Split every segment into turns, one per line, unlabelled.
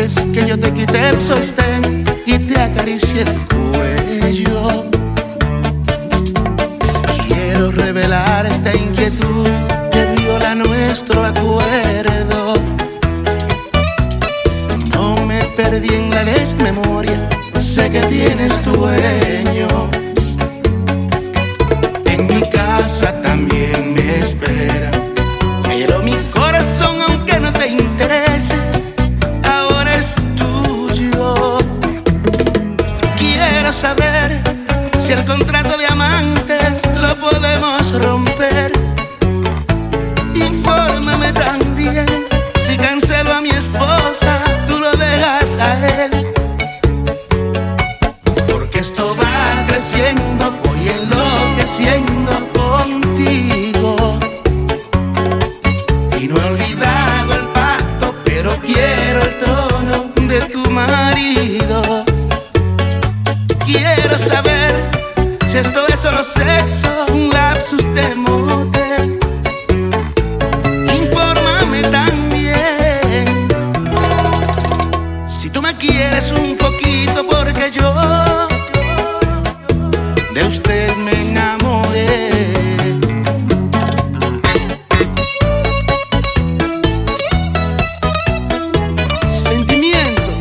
Antes que yo te quite el sostén y te acaricie el cuello, quiero revelar esta inquietud que viola nuestro acuerdo. No me perdí en la desmemoria, sé que tienes dueño. En mi casa también me espera, pero mi corazón, aunque no te interese, ahora es tuyo. Quiero saber si el contrato de amantes lo podemos romper. Infórmame también si cancelo a mi esposa, tú lo dejas a él. Porque esto va creciendo, voy enloqueciendo contigo. Y no he olvidado el pacto, pero quiero el trono de tu marido. Quiero saber si esto es solo sexo, un lapsus de motel. Infórmame también si tú me quieres un poquito, porque yo de usted me enamoré. Sentimiento.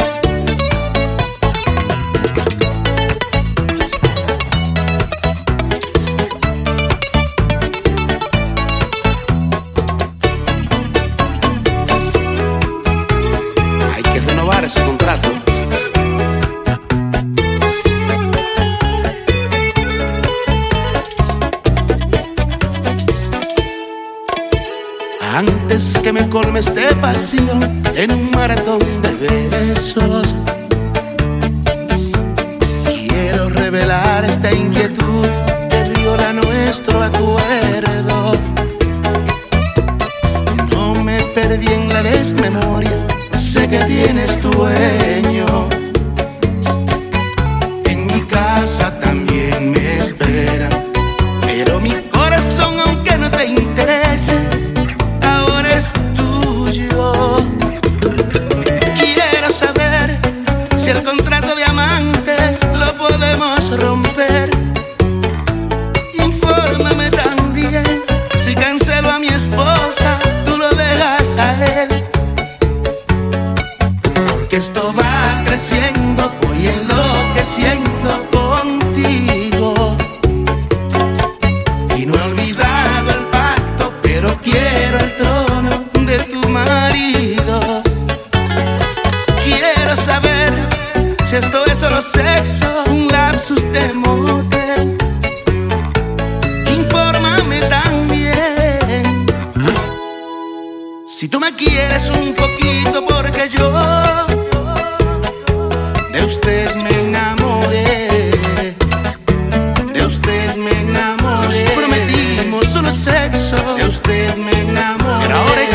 Hay que renovar ese contrato. Antes que me colmes de pasión en un maratón de besos, quiero revelar esta inquietud que viola nuestro acuerdo. No me perdí en la desmemoria, sé que tienes dueño. En mi casa también me espera, pero mi corazón, aunque no te interese, ahora es tuyo. Quiero saber si el contrato de amantes lo podemos romper. Infórmame también si cancelo a mi esposa, tú lo dejas a él. Porque esto va creciendo, voy enloqueciendo contigo. Y no he olvidado el pacto, pero quiero el trono de tu marido. Quiero saber si esto es solo sexo, un lapsus de motel. Infórmame también si tú me quieres un poquito, porque yo de usted me enamoré. De usted me enamoré. Nos prometimos solo sexo, de usted me enamoré. Pero ahora